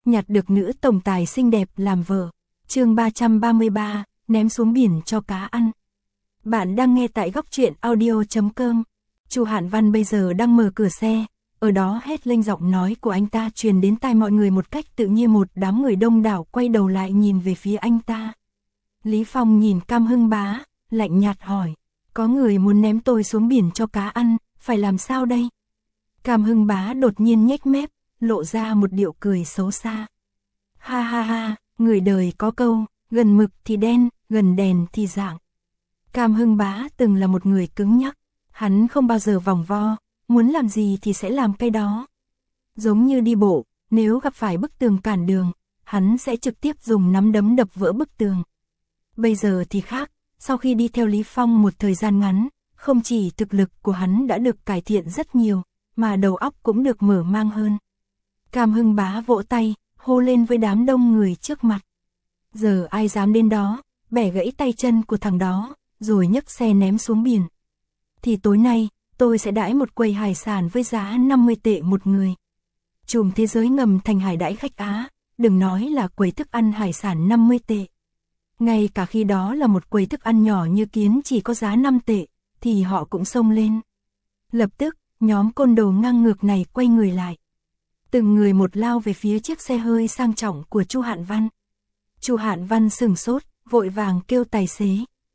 nhặt được nữ tổng tài xinh đẹp làm vợ. Chương 333, ném xuống biển cho cá ăn. Bạn đang nghe tại góc truyện audio.com. Chu Hạn Văn bây giờ đang mở cửa xe, ở đó hét lên, giọng nói của anh ta truyền đến tai mọi người một cách tự nhiên. Một đám người đông đảo quay đầu lại nhìn về phía anh ta. Lý Phong nhìn Cam Hưng Bá, lạnh nhạt hỏi, có người muốn ném tôi xuống biển cho cá ăn, phải làm sao đây? Cam Hưng Bá đột nhiên nhếch mép, lộ ra một điệu cười xấu xa. Ha ha ha, người đời có câu, gần mực thì đen, gần đèn thì rạng. Cam Hưng Bá từng là một người cứng nhắc, hắn không bao giờ vòng vo, muốn làm gì thì sẽ làm cái đó. Giống như đi bộ, nếu gặp phải bức tường cản đường, hắn sẽ trực tiếp dùng nắm đấm đập vỡ bức tường. Bây giờ thì khác, sau khi đi theo Lý Phong một thời gian ngắn, không chỉ thực lực của hắn đã được cải thiện rất nhiều, mà đầu óc cũng được mở mang hơn. Cam Hưng Bá vỗ tay, hô lên với đám đông người trước mặt. Giờ ai dám đến đó, bẻ gãy tay chân của thằng đó, rồi nhấc xe ném xuống biển. Thì tối nay, tôi sẽ đãi một quầy hải sản với giá 50 tệ một người. Chùm Thế Giới Ngầm thành hải đãi khách Á, đừng nói là quầy thức ăn hải sản 50 tệ. Ngay cả khi đó là một quầy thức ăn nhỏ như kiến chỉ có giá 5 tệ, thì họ cũng xông lên. Lập tức, nhóm côn đồ ngang ngược này quay người lại. Từng người một lao về phía chiếc xe hơi sang trọng của Chu Hạn Văn. Chu Hạn Văn sửng sốt, vội vàng kêu tài xế,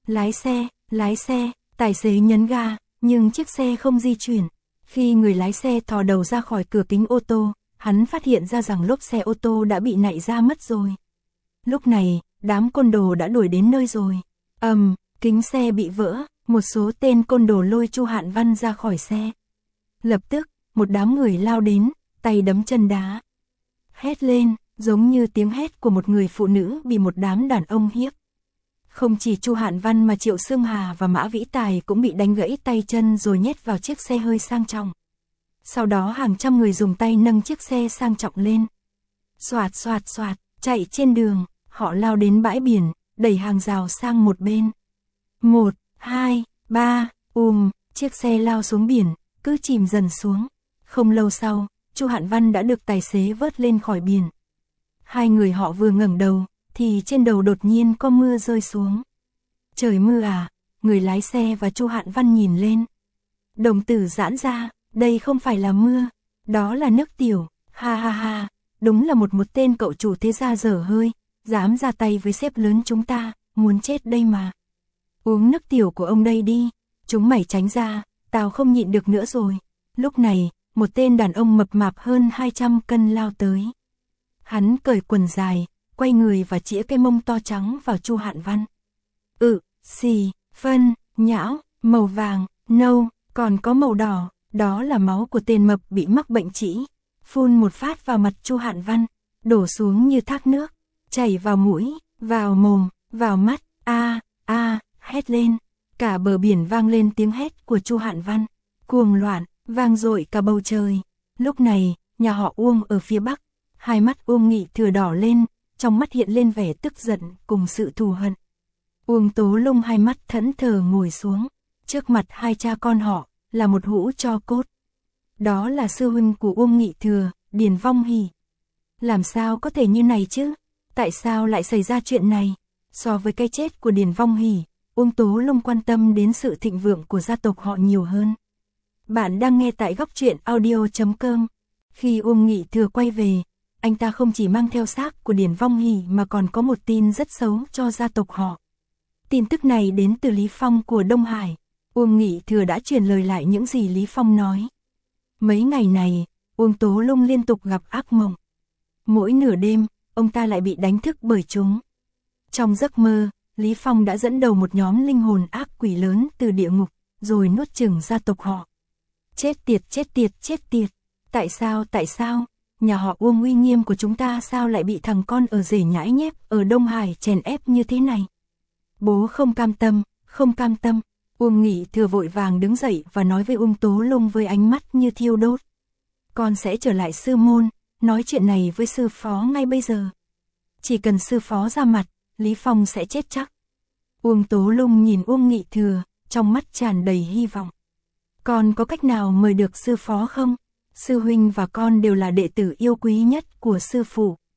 lái xe, tài xế nhấn ga, nhưng chiếc xe không di chuyển. Khi người lái xe thò đầu ra khỏi cửa kính ô tô, hắn phát hiện ra rằng lốp xe ô tô đã bị nạy ra mất rồi. Lúc này, đám côn đồ đã đuổi đến nơi rồi. Kính xe bị vỡ, một số tên côn đồ lôi Chu Hạn Văn ra khỏi xe. Lập tức, một đám người lao đến, tay đấm chân đá. Hét lên, giống như tiếng hét của một người phụ nữ bị một đám đàn ông hiếp. Không chỉ Chu Hạn Văn mà Triệu Sương Hà và Mã Vĩ Tài cũng bị đánh gãy tay chân rồi nhét vào chiếc xe hơi sang trọng. Sau đó hàng trăm người dùng tay nâng chiếc xe sang trọng lên. Xoạt xoạt xoạt, chạy trên đường, họ lao đến bãi biển, đẩy hàng rào sang một bên. 1, 2, 3, chiếc xe lao xuống biển, cứ chìm dần xuống. Không lâu sau, Chu Hạn Văn đã được tài xế vớt lên khỏi biển. Hai người họ vừa ngẩng đầu, thì trên đầu đột nhiên có mưa rơi xuống. Trời mưa à? Người lái xe và Chu Hạn Văn nhìn lên. Đồng tử giãn ra, đây không phải là mưa, đó là nước tiểu. Ha ha ha, đúng là một tên cậu chủ thế gia dở hơi, dám ra tay với sếp lớn chúng ta, muốn chết đây mà. Uống nước tiểu của ông đây đi, chúng mày tránh ra, tao không nhịn được nữa rồi. Lúc này, một tên đàn ông mập mạp hơn 200 cân lao tới. Hắn cởi quần dài, quay người và chĩa cái mông to trắng vào Chu Hạn Văn. Xì, phân, nhão, màu vàng, nâu, còn có màu đỏ, đó là máu của tên mập bị mắc bệnh trĩ. Phun một phát vào mặt Chu Hạn Văn, đổ xuống như thác nước, chảy vào mũi, vào mồm, vào mắt, hét lên. Cả bờ biển vang lên tiếng hét của Chu Hạn Văn, cuồng loạn, vang dội cả bầu trời. Lúc này, nhà họ Uông ở phía bắc, hai mắt Uông Nghị Thừa đỏ lên, trong mắt hiện lên vẻ tức giận cùng sự thù hận. Uông Tố Lung hai mắt thẫn thờ ngồi xuống, trước mặt hai cha con họ là một hũ tro cốt. Đó là sư huynh của Uông Nghị Thừa, Điền Vong Hỉ. Làm sao có thể như này chứ? Tại sao lại xảy ra chuyện này? So với cái chết của Điền Vong Hỉ, Uông Tố Lung quan tâm đến sự thịnh vượng của gia tộc họ nhiều hơn. Bạn đang nghe tại góc truyện audio.com. Khi Uông Nghị Thừa quay về, anh ta không chỉ mang theo xác của Điền Vong Hỉ mà còn có một tin rất xấu cho gia tộc họ. Tin tức này đến từ Lý Phong của Đông Hải. Uông Nghị Thừa đã truyền lời lại những gì Lý Phong nói. Mấy ngày này, Uông Tố Lung liên tục gặp ác mộng. Mỗi nửa đêm, ông ta lại bị đánh thức bởi chúng. Trong giấc mơ, Lý Phong đã dẫn đầu một nhóm linh hồn ác quỷ lớn từ địa ngục, rồi nuốt chửng gia tộc họ. Chết tiệt. Tại sao? Nhà họ Uông uy nghiêm của chúng ta sao lại bị thằng con ở rể nhãi nhép ở Đông Hải chèn ép như thế này? Bố không cam tâm. Uông Nghị Thừa vội vàng đứng dậy và nói với Uông Tố Lung với ánh mắt như thiêu đốt. Con sẽ trở lại sư môn, nói chuyện này với sư phó ngay bây giờ. Chỉ cần sư phó ra mặt, Lý Phong sẽ chết chắc. Uông Tố Lung nhìn Uông Nghị Thừa, trong mắt tràn đầy hy vọng. Con có cách nào mời được sư phó không? Sư huynh và con đều là đệ tử yêu quý nhất của sư phụ.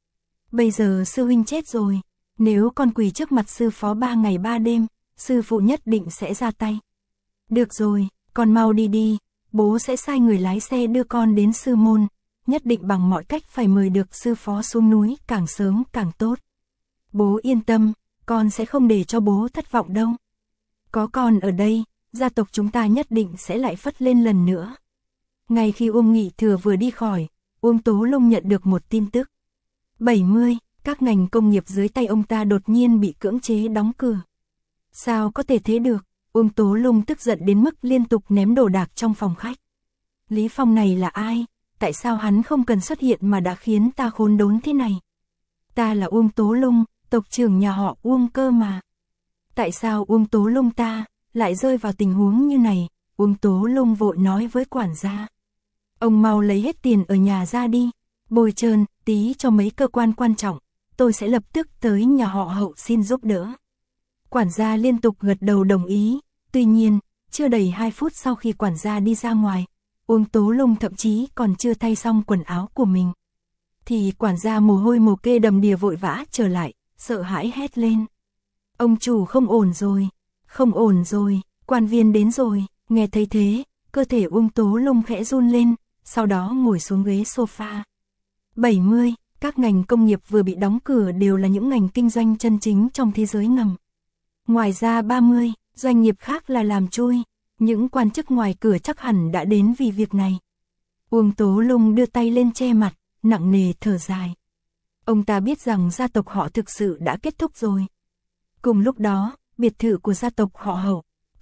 Bây giờ sư huynh chết rồi, nếu con quỳ trước mặt sư phó 3 ngày 3 đêm, sư phụ nhất định sẽ ra tay. Được rồi, con mau đi đi, bố sẽ sai người lái xe đưa con đến sư môn, nhất định bằng mọi cách phải mời được sư phó xuống núi càng sớm càng tốt. Bố yên tâm, con sẽ không để cho bố thất vọng đâu. Có con ở đây, gia tộc chúng ta nhất định sẽ lại phất lên lần nữa. Ngay khi Uông Nghị Thừa vừa đi khỏi, Uông Tố Lung nhận được một tin tức. 70, các ngành công nghiệp dưới tay ông ta đột nhiên bị cưỡng chế đóng cửa. Sao có thể thế được? Uông Tố Lung tức giận đến mức liên tục ném đồ đạc trong phòng khách. Lý Phong này là ai? Tại sao hắn không cần xuất hiện mà đã khiến ta khốn đốn thế này? Ta là Uông Tố Lung, tộc trưởng nhà họ Uông cơ mà. Tại sao Uông Tố Lung ta lại rơi vào tình huống như này? Uông Tố Lung vội nói với quản gia. Ông mau lấy hết tiền ở nhà ra đi, bồi trơn tí cho mấy cơ quan quan trọng, tôi sẽ lập tức tới nhà họ Hậu xin giúp đỡ. Quản gia liên tục gật đầu đồng ý, tuy nhiên, chưa đầy 2 phút sau khi quản gia đi ra ngoài, Uông Tố Lung thậm chí còn chưa thay xong quần áo của mình. Thì quản gia mồ hôi mồ kê đầm đìa vội vã trở lại, sợ hãi hét lên. Ông chủ không ổn rồi, không ổn rồi, quan viên đến rồi. Nghe thấy thế, cơ thể Uông Tố Lung khẽ run lên, sau đó ngồi xuống ghế sofa. 70, các ngành công nghiệp vừa bị đóng cửa đều là những ngành kinh doanh chân chính trong thế giới ngầm. Ngoài ra 30, doanh nghiệp khác là làm chui, những quan chức ngoài cửa chắc hẳn đã đến vì việc này. Uông Tố Lung đưa tay lên che mặt, nặng nề thở dài. Ông ta biết rằng gia tộc họ thực sự đã kết thúc rồi. Cùng lúc đó, biệt thự của gia tộc họ Hậu,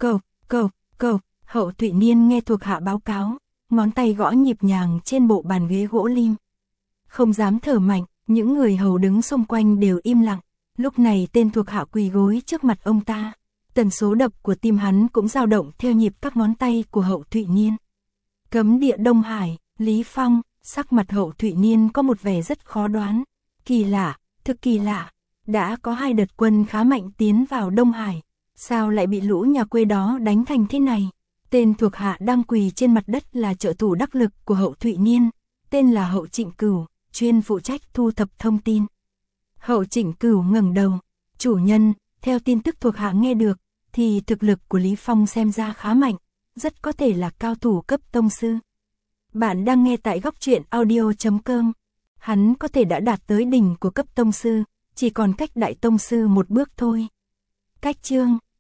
Hậu Thụy Niên nghe thuộc hạ báo cáo, ngón tay gõ nhịp nhàng trên bộ bàn ghế gỗ lim. Không dám thở mạnh, những người hầu đứng xung quanh đều im lặng. Lúc này tên thuộc hạ quỳ gối trước mặt ông ta. Tần số đập của tim hắn cũng dao động theo nhịp các ngón tay của Hậu Thụy Niên. Cấm địa Đông Hải, Lý Phong, sắc mặt Hậu Thụy Niên có một vẻ rất khó đoán. Kỳ lạ, thực kỳ lạ. Đã có 2 đợt quân khá mạnh tiến vào Đông Hải. Sao lại bị lũ nhà quê đó đánh thành thế này? Tên thuộc hạ đang quỳ trên mặt đất là trợ thủ đắc lực của Hậu Thụy Niên, tên là Hậu Trịnh Cửu, chuyên phụ trách thu thập thông tin. Hậu Trịnh Cửu ngẩng đầu, chủ nhân, theo tin tức thuộc hạ nghe được, thì thực lực của Lý Phong xem ra khá mạnh, rất có thể là cao thủ cấp tông sư. Bạn đang nghe tại góc truyện audio.com, hắn có thể đã đạt tới đỉnh của cấp tông sư, chỉ còn cách đại tông sư một bước thôi. Cách chương